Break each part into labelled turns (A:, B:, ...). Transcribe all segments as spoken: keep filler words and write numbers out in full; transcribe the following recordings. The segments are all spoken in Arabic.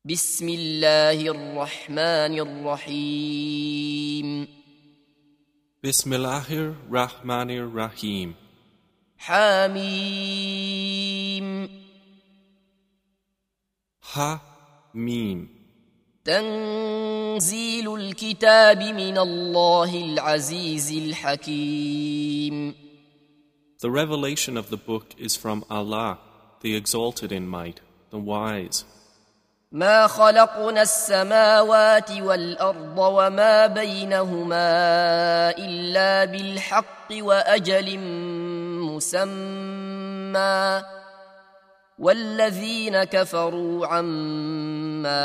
A: بسم الله الرحمن الرحيم
B: Bismillahir Rahmanir Rahim.
A: حميم
B: Ha Mim.
A: تنزيل الكتاب من الله العزيز الحكيم.
B: The revelation of the book is from Allah, the exalted in might, the wise.
A: ما خلقنا السماوات والأرض وما بينهما إلا بالحق وأجل مسمى والذين كفروا عما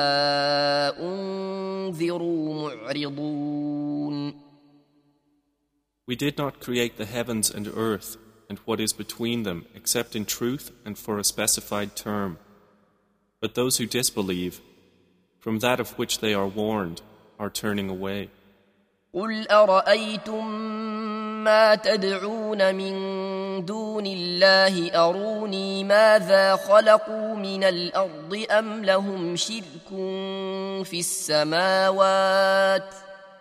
A: أنذروا معرضون.
B: We did not create the heavens and earth and what is between them except in truth and for a specified term. But those who disbelieve, from that of which they are warned, are turning away.
A: قل أرأيتم ما تدعون من دون الله أروني ماذا خلقوا من الأرض أم لهم شرك في السماوات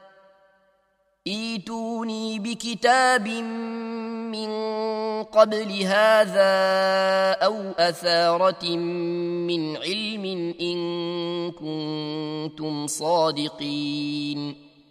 A: ائتوني بكتاب من قبل هذا أو أثارة من علم إن كنتم صادقين.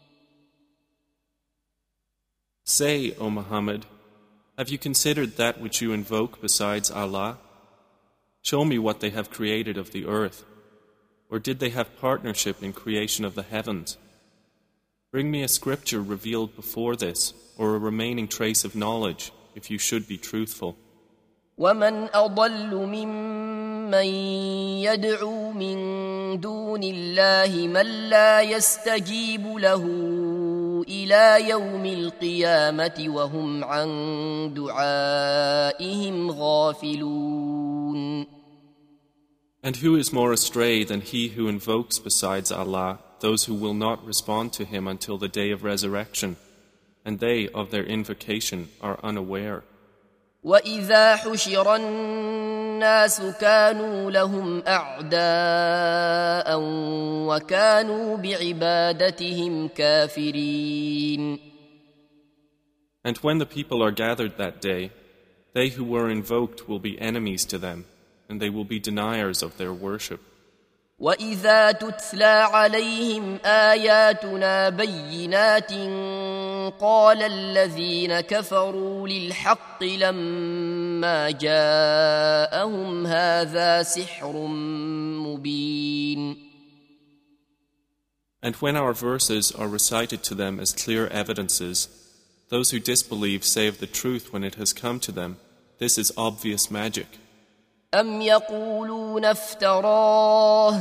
B: Say, O Muhammad, have you considered that which you invoke besides Allah? Show me what they have created of the earth. Or did they have partnership in creation of the heavens? Bring me a scripture revealed before this, or a remaining trace of knowledge, if you should be truthful.
A: ومن أضل ممن يدعو من دون الله من لا يستجيب له إلى يوم القيامة وهم عن دعائهم غافلون.
B: And who is more astray than he who invokes besides Allah those who will not respond to him until the day of resurrection, and they of their invocation are unaware.
A: وَإِذَا حُشِرَ النَّاسُ كَانُوا لَهُمْ أَعْدَاءً وَكَانُوا بِعِبَادَتِهِمْ كَافِرِينَ.
B: And when the people are gathered that day, they who were invoked will be enemies to them, and they will be deniers of their worship.
A: وَإِذَا تُتْلَى عَلَيْهِمْ آيَاتُنَا بَيِّنَاتٍ قَالَ الَّذِينَ كَفَرُوا لِلْحَقِّ لَمَّا جَاءَهُمْ هَذَا سِحْرٌ مُبِينٌ.
B: And when our verses are recited to them as clear evidences, those who disbelieve say of the truth when it has come to them, this is obvious magic.
A: أَمْ يَقُولُونَ افْتَرَاهُ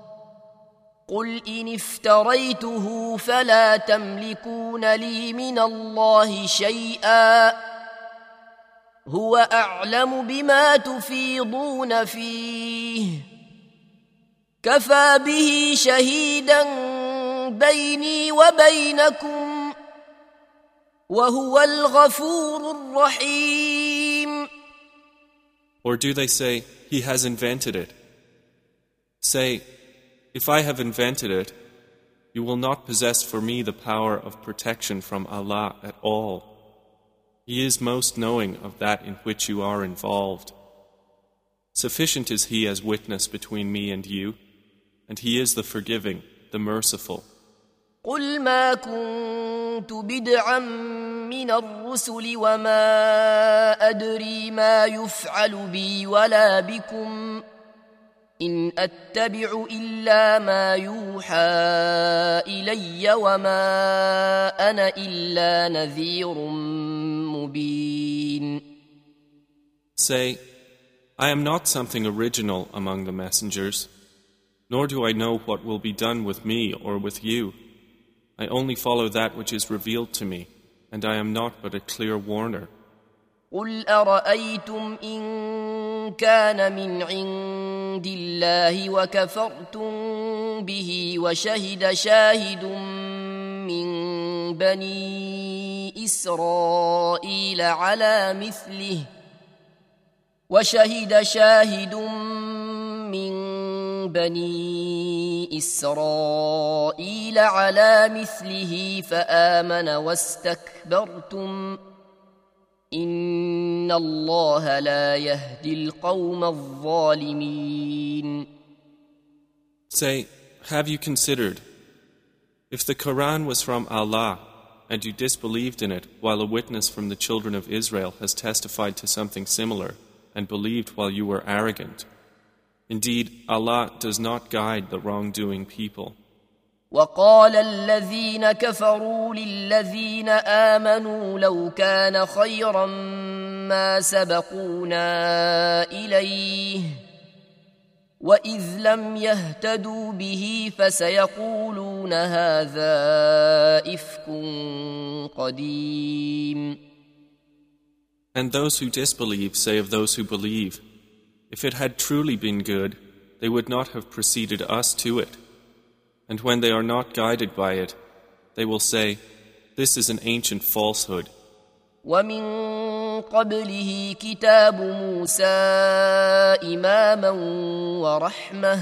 A: قُلْ إِنِ افْتَرَيْتُهُ فَلَا تَمْلِكُونَ لِي مِنَ اللَّهِ شَيْئًا هُوَ أَعْلَمُ بِمَا تُفِيضُونَ فِيهِ كَفَى بِهِ شَهِيدًا بَيْنِي وَبَيْنَكُمْ وَهُوَ الْغَفُورُ الرَّحِيمُ.
B: Or do they say, he has invented it? Say, if I have invented it, you will not possess for me the power of protection from Allah at all. He is most knowing of that in which you are involved. Sufficient is He as witness between me and you, and He is the forgiving, the merciful.
A: قُلْ مَا كُنْتُ بِدْعًا مِنَ الرُّسُلِ وَمَا أَدْرِي مَا يُفْعَلُ بِي وَلَا بِكُمْ إِنْ أَتَّبِعُ إِلَّا مَا يُوحَى إِلَيَّ وَمَا أَنَا إِلَّا نَذِيرٌ مُبِينٌ.
B: Say, I am not something original among the messengers, nor do I know what will be done with me or with you. I only follow that which is revealed to me, and I am not but a clear warner.
A: قُلْ أَرَأَيْتُمْ إِنْ كَانَ مِنْ عِنْدِ اللَّهِ وَكَفَرْتُمْ بِهِ وَشَهِدَ شَاهِدٌ مِنْ بَنِي إِسْرَائِيلَ عَلَى مِثْلِهِ وشهد شاهد من بني إسرائيل على مثله فآمن واستكبرتم إن الله لا يهدي القوم الظالمين.
B: Say, have you considered, if the Quran was from Allah and you disbelieved in it while a witness from the children of Israel has testified to something similar and believed while you were arrogant, indeed Allah does not guide the wrongdoing people.
A: وقال الذين كفروا للذين آمنوا لو كان خيرا ما سبقونا إليه وإذ لم يهتدوا به فسيقولون هذا إفك قديم.
B: And those who disbelieve say of those who believe, if it had truly been good, they would not have preceded us to it. And when they are not guided by it, they will say, this is an ancient falsehood.
A: ومن قبله كتاب موسى إماما ورحمة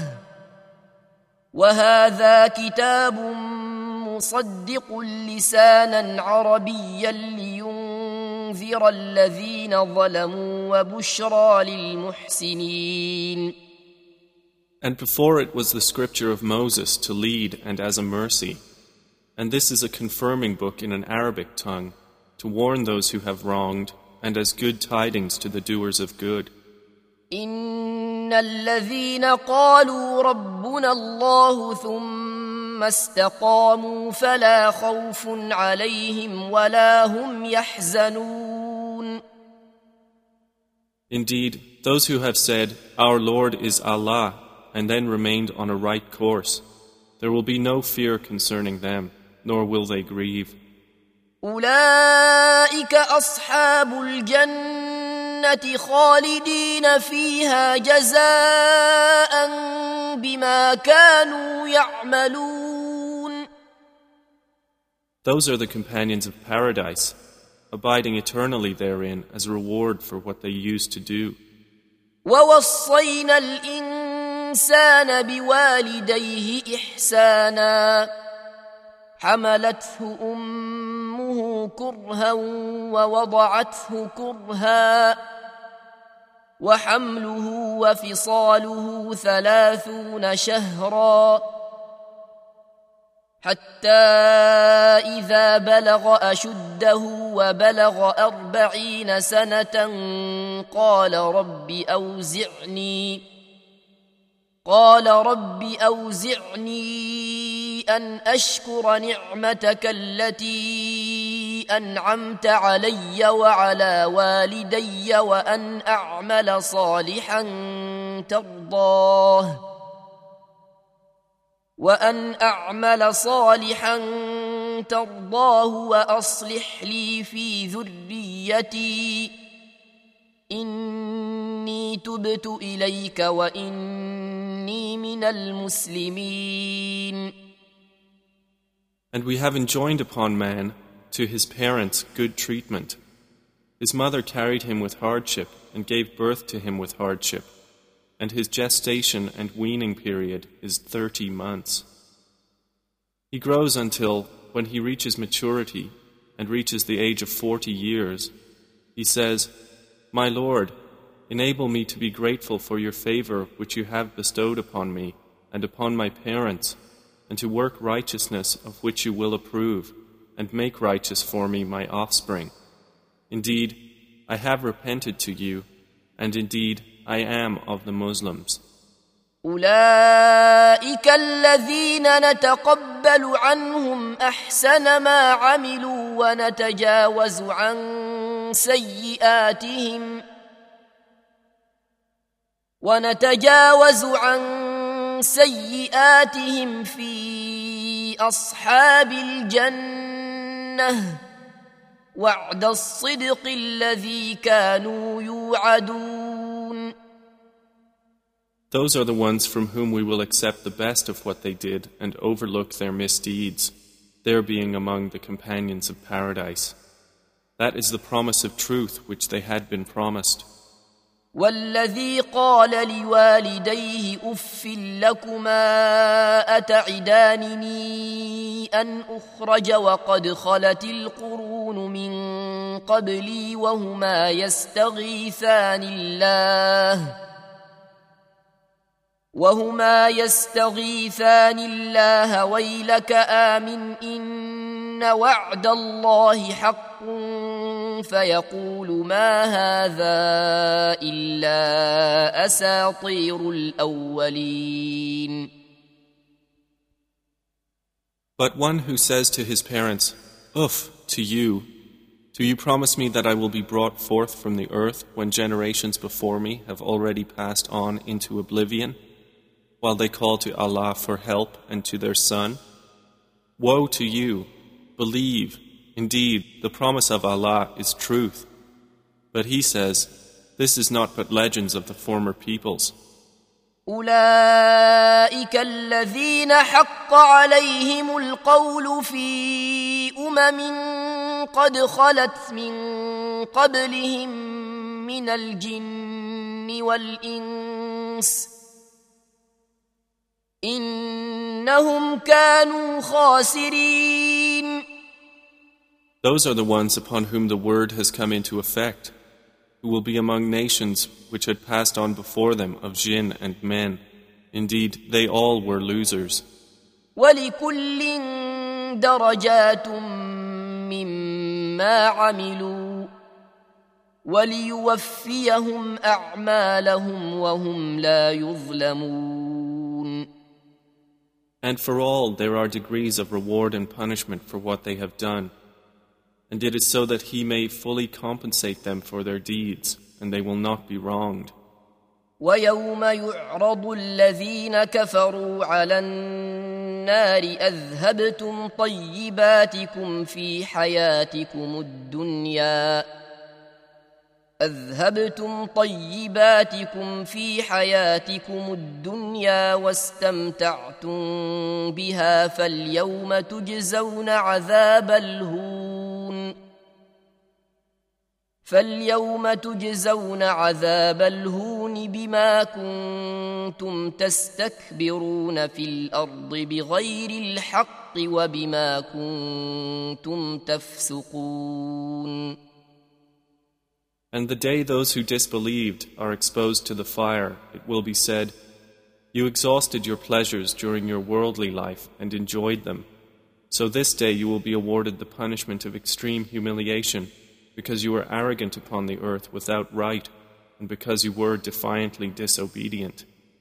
A: وهذا كتاب مصدق لسانا عربيا لينذر الذين ظلموا وبشرى للمحسنين.
B: And before it was the scripture of Moses to lead and as a mercy, and this is a confirming book in an Arabic tongue, to warn those who have wronged, and as good tidings to the doers of good.
A: إن الذين قالوا ربنا الله ثم استقاموا فلا خوف عليهم ولا هم يحزنون.
B: Indeed, those who have said, Our Lord is Allah, and then remained on a right course, there will be no fear concerning them, nor will they grieve.
A: أولئك أصحاب الجنة خالدين فيها جزاء بما كانوا يعملون.
B: Those are the companions of paradise, abiding eternally therein as a reward for what they used to do.
A: ووصينا الإنسان بوالديه إحسانا حملته أمه كرها ووضعته كرها وحمله وفصاله ثلاثون شهرا حتى إذا بلغ أشده وبلغ أربعين سنة قال رب أوزعني قال رب أوزعني أن أشكر نعمتك التي أنعمت علي وعلى والدي وأن أعمل صالحا ترضاه وأن أعمل صالحا ترضاه وأصلح لي في ذريتي إني تبت إليك وإني من المسلمين.
B: And we have enjoined upon man, to his parents, good treatment. His mother carried him with hardship and gave birth to him with hardship, and his gestation and weaning period is thirty months. He grows until, when he reaches maturity and reaches the age of forty years, he says, My Lord, enable me to be grateful for your favor which you have bestowed upon me and upon my parents, and to work righteousness of which you will approve, and make righteous for me my offspring. Indeed, I have repented to you, and indeed I am of the Muslims.
A: أولئك الذين نتقبل عنهم أحسن ما عملوا ونتجاوز عن سيئاتهم ونتجاوز عن سيئاتهم في أصحاب الجنة وعد الصدق الذي كانوا يوعدون.
B: Those are the ones from whom we will accept the best of what they did and overlook their misdeeds, their being among the companions of paradise. That is the promise of truth which they had been promised.
A: والذي قال لوالديه أف لكما أتعدانني أن أخرج وقد خلت القرون من قبلي وهما يستغيثان الله وهما يستغيثان الله ويلك آمن إن وعد الله حق فيقول ما هذا إلا أساطير الأولين.
B: But one who says to his parents, Uff, to you, do you promise me that I will be brought forth from the earth when generations before me have already passed on into oblivion, while they call to Allah for help and to their son? Woe to you! Believe, indeed, the promise of Allah is truth. But he says, this is not but legends of the former peoples.
A: أولئك الذين حق عليهم القول في أمم قد خلت من قبلهم من الجن والإنس إنهم كانوا خاسرين.
B: Those are the ones upon whom the word has come into effect, who will be among nations which had passed on before them of jinn and men. Indeed, they all were losers.
A: وَلِكُلٍّ دَرَجَاتٌ مِّمَّا عَمِلُوا وَلِيُوَفِّيَهُمْ أَعْمَالَهُمْ وَهُمْ لَا يُظْلَمُونَ.
B: And for all there are degrees of reward and punishment for what they have done. And it is so that he may fully compensate them for their deeds, and they will not be wronged.
A: وَيَوْمَ يُعْرَضُ الَّذِينَ كَفَرُوا عَلَى النَّارِ أَذْهَبْتُمْ طَيِّبَاتِكُمْ فِي حَيَاتِكُمُ الدُّنْيَا أذهبتم طيباتكم في حياتكم الدنيا واستمتعتم بها فاليوم تجزون عذاب الهون فاليوم تجزون عذاب الهون بما كنتم تستكبرون في الأرض بغير الحق وبما كنتم تفسقون.
B: And the day those who disbelieved are exposed to the fire, it will be said, You exhausted your pleasures during your worldly life and enjoyed them. So this day you will be awarded the punishment of extreme humiliation, because you were arrogant upon the earth without right, and because you were defiantly disobedient.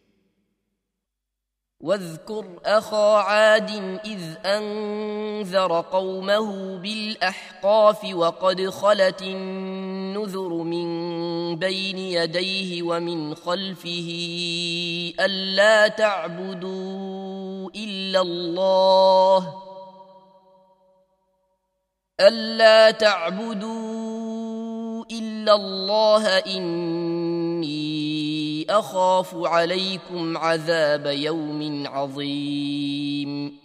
A: واذكر أخا عاد إذ أنذر قومه بالأحقاف وقد خلت النذر من بين يديه ومن خلفه ألا تعبدوا إلا الله ألا تعبدوا إلا الله إني أخاف عليكم عذاب يوم عظيم.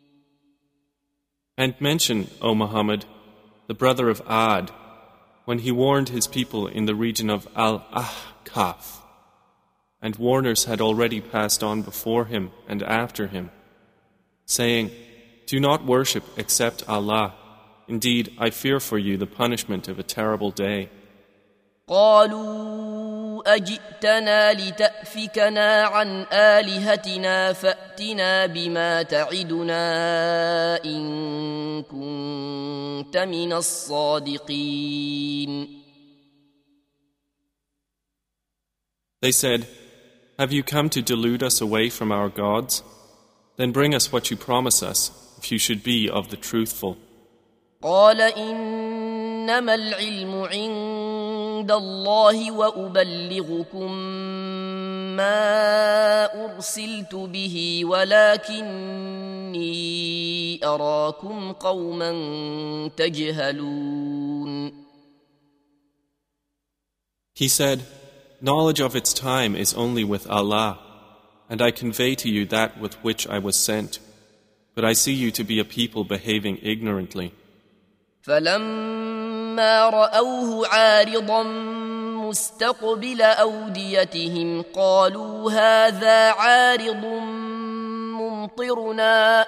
B: And mention, O Muhammad, the brother of Ad, when he warned his people in the region of Al-Ahqaf, and warners had already passed on before him and after him, saying, Do not worship except Allah. Indeed, I fear for you the punishment of a terrible day.
A: قالوا أجئتنا لتأفكنا عن آلهتنا فأتنا بما تعدنا إن كنت من الصادقين.
B: They said, Have you come to delude us away from our gods? Then bring us what you promise us, if you should be of the truthful.
A: قال إنما العلم عند الله وأبلغكم ما أرسلت به ولكني أراكم قوما تجهلون.
B: He said, Knowledge of its time is only with Allah, and I convey to you that with which I was sent, but I see you to be a people behaving ignorantly.
A: فلما رأوه عارضا مستقبل أوديتهم قالوا هذا عارض ممطرنا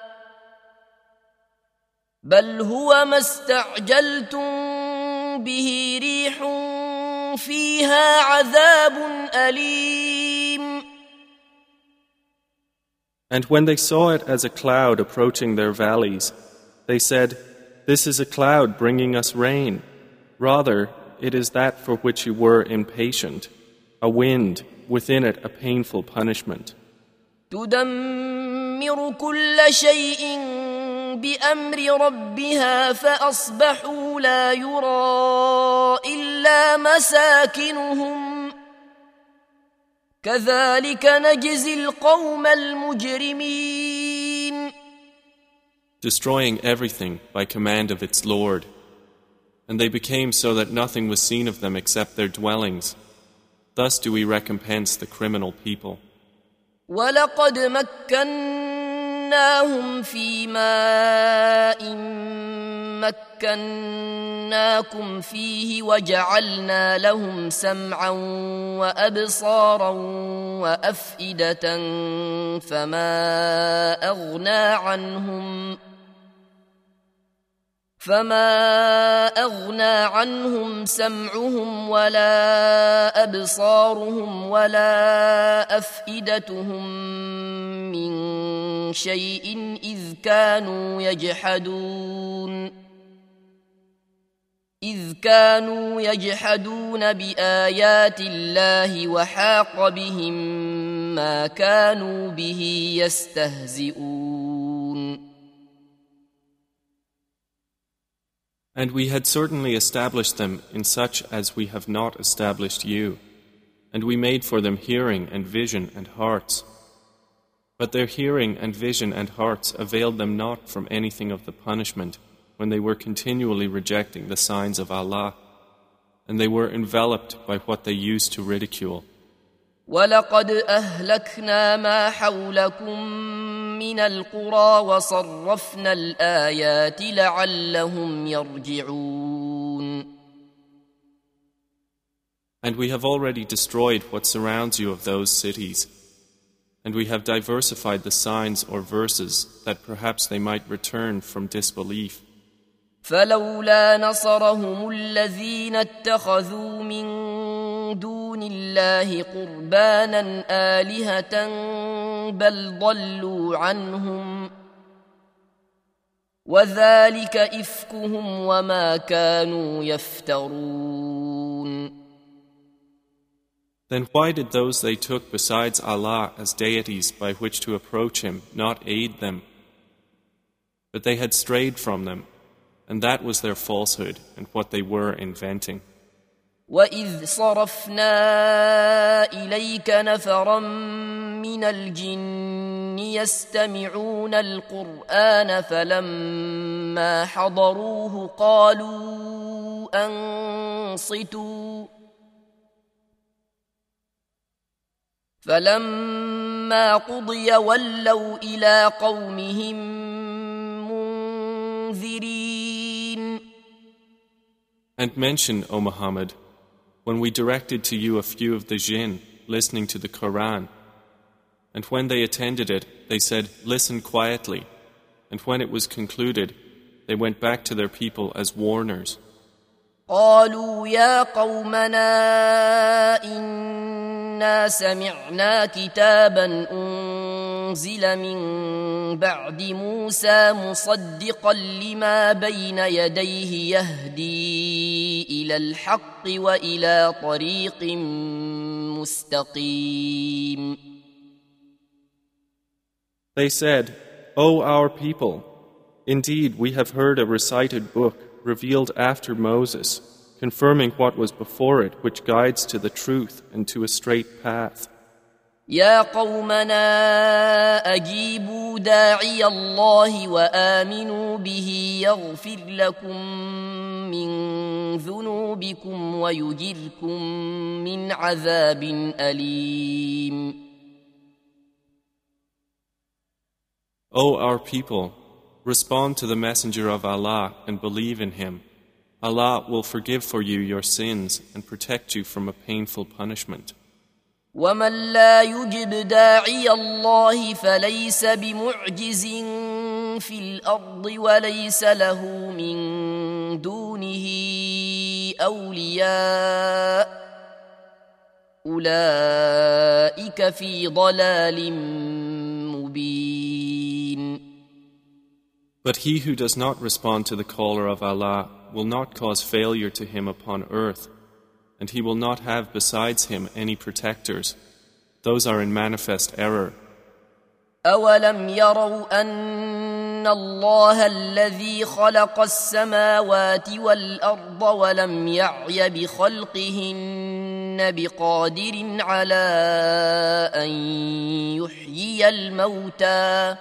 A: بل هو ما استعجلتم به ريح فيها عذاب أليم.
B: And when they saw it as a cloud approaching their valleys, they said, "This is a cloud bringing us rain. Rather, it is that for which you were impatient, a wind, within it a painful punishment."
A: تدمر كل شيء بأمر ربها فأصبحوا لا يرى إلا مساكنهم كذلك نجزي القوم المجرمين.
B: Destroying everything by command of its Lord. And they became so that nothing was seen of them except their dwellings. Thus do we recompense the criminal people.
A: وَلَقَدْ مَكَّنَّاهُمْ فِي مَاءٍ مَكَّنَّاكُمْ فِيهِ وَجَعَلْنَا لَهُمْ سَمْعًا وَأَبْصَارًا وَأَفْئِدَةً فَمَا أَغْنَى عَنْهُمْ فما أغنى عنهم سمعهم ولا أبصارهم ولا أفئدتهم من شيء إذ كانوا يجحدون إذ كانوا يجحدون بآيات الله وحاق بهم ما كانوا به يستهزئون.
B: And we had certainly established them in such as we have not established you, and we made for them hearing and vision and hearts. But their hearing and vision and hearts availed them not from anything of the punishment when they were continually rejecting the signs of Allah, and they were enveloped by what they used to ridicule.
A: وَلَقَدْ أَهْلَكْنَا مَا حَوْلَكُمْ مِنَ الْقُرَى وَصَرَّفْنَا الْآيَاتِ لَعَلَّهُمْ يَرْجِعُونَ.
B: And we have already destroyed what surrounds you of those cities, and we have diversified the signs or verses that perhaps they might return from disbelief.
A: فَلَوْلَا نَصَرَهُمُ الَّذِينَ اتَّخَذُوا مِن دون الله قربانا آلهة بل ضلوا عنهم وذلك إفكهم وما كانوا يفترون.
B: Then why did those they took besides Allah as deities by which to approach Him not aid them? But they had strayed from them, and that was their falsehood and what they were inventing.
A: وَإِذْ صَرَفْنَا إِلَيْكَ نَفَرًا مِنَ الْجِنِّ يَسْتَمِعُونَ الْقُرْآنَ فَلَمَّا حَضَرُوهُ قَالُوا أَنصِتُوا فَلَمَّا قُضِيَ وَلَّوْا إِلَى قَوْمِهِمْ مُنذِرِينَ.
B: And mention, O Muhammad, when we directed to you a few of the jinn listening to the Quran, and when they attended it, they said, "Listen quietly," and when it was concluded, they went back to their people as warners.
A: قالوا يا قومنا إنا سمعنا كتابا أنزل من بعد موسى مصدقا لما بين يديه يهدي إلى الحق وإلى طريق مستقيم.
B: They said, O our people, indeed we have heard a recited book revealed after Moses, confirming what was before it, which guides to the truth and to a straight path.
A: يا قومنا أجيبوا داعي الله وآمنوا به يغفر لكم من ذنوبكم ويجركم من عذاب أليم.
B: O our people, respond to the Messenger of Allah and believe in him, Allah will forgive for you your sins and protect you from a painful punishment.
A: ومن لا يجب داعي الله فليس بمعجز في الأرض وليس له من دونه أولياء أولئك في ضلال مبين.
B: But he who does not respond to the caller of Allah will not cause failure to him upon earth, and he will not have besides him any protectors. Those are in manifest error.
A: أولم يروا أن الله الذي خلق السماوات والأرض ولم يعي بخلقهن بقادر على أن يحيي الموتى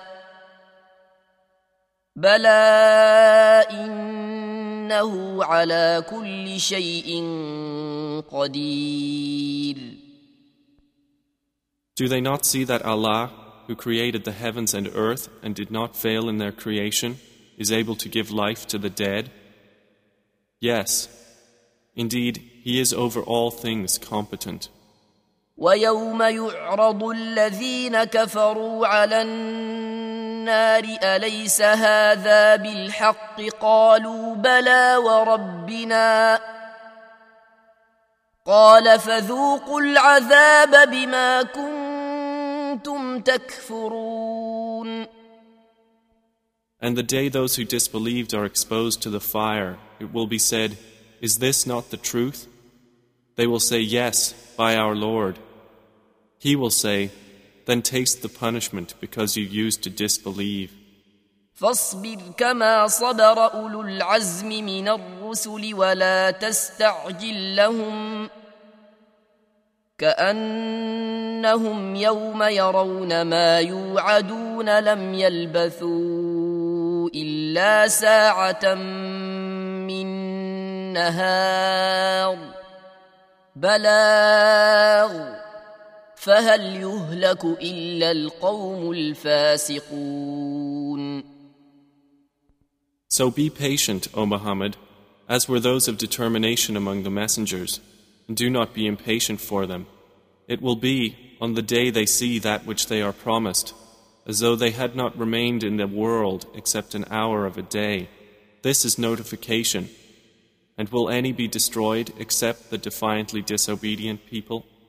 A: بلى إنه على كل شيء قدير.
B: Do they not see that Allah, who created the heavens and earth and did not fail in their creation, is able to give life to the dead? Yes, indeed, He is over all things competent.
A: ويوم يعرض الذين كفروا على النار أليس هذا بالحق قالوا بلى وربنا قال فذوقوا العذاب بما كنتم تكفرون.
B: And the day those who disbelieved are exposed to the fire, it will be said, is this not the truth? They will say, yes, by our Lord. He will say, then taste the punishment because you used to disbelieve.
A: فاصبر كما صبر أولو العزم من الرسل ولا تستعجل لهم كأنهم يوم يرون ما يوعدون لم يلبثوا إلا ساعة من نهار بلاغ فهل يهلك إلا القوم الفاسقون.
B: So be patient, O Muhammad, as were those of determination among the messengers, and do not be impatient for them. It will be, on the day they see that which they are promised, as though they had not remained in the world except an hour of a day. This is notification. And will any be destroyed except the defiantly disobedient people?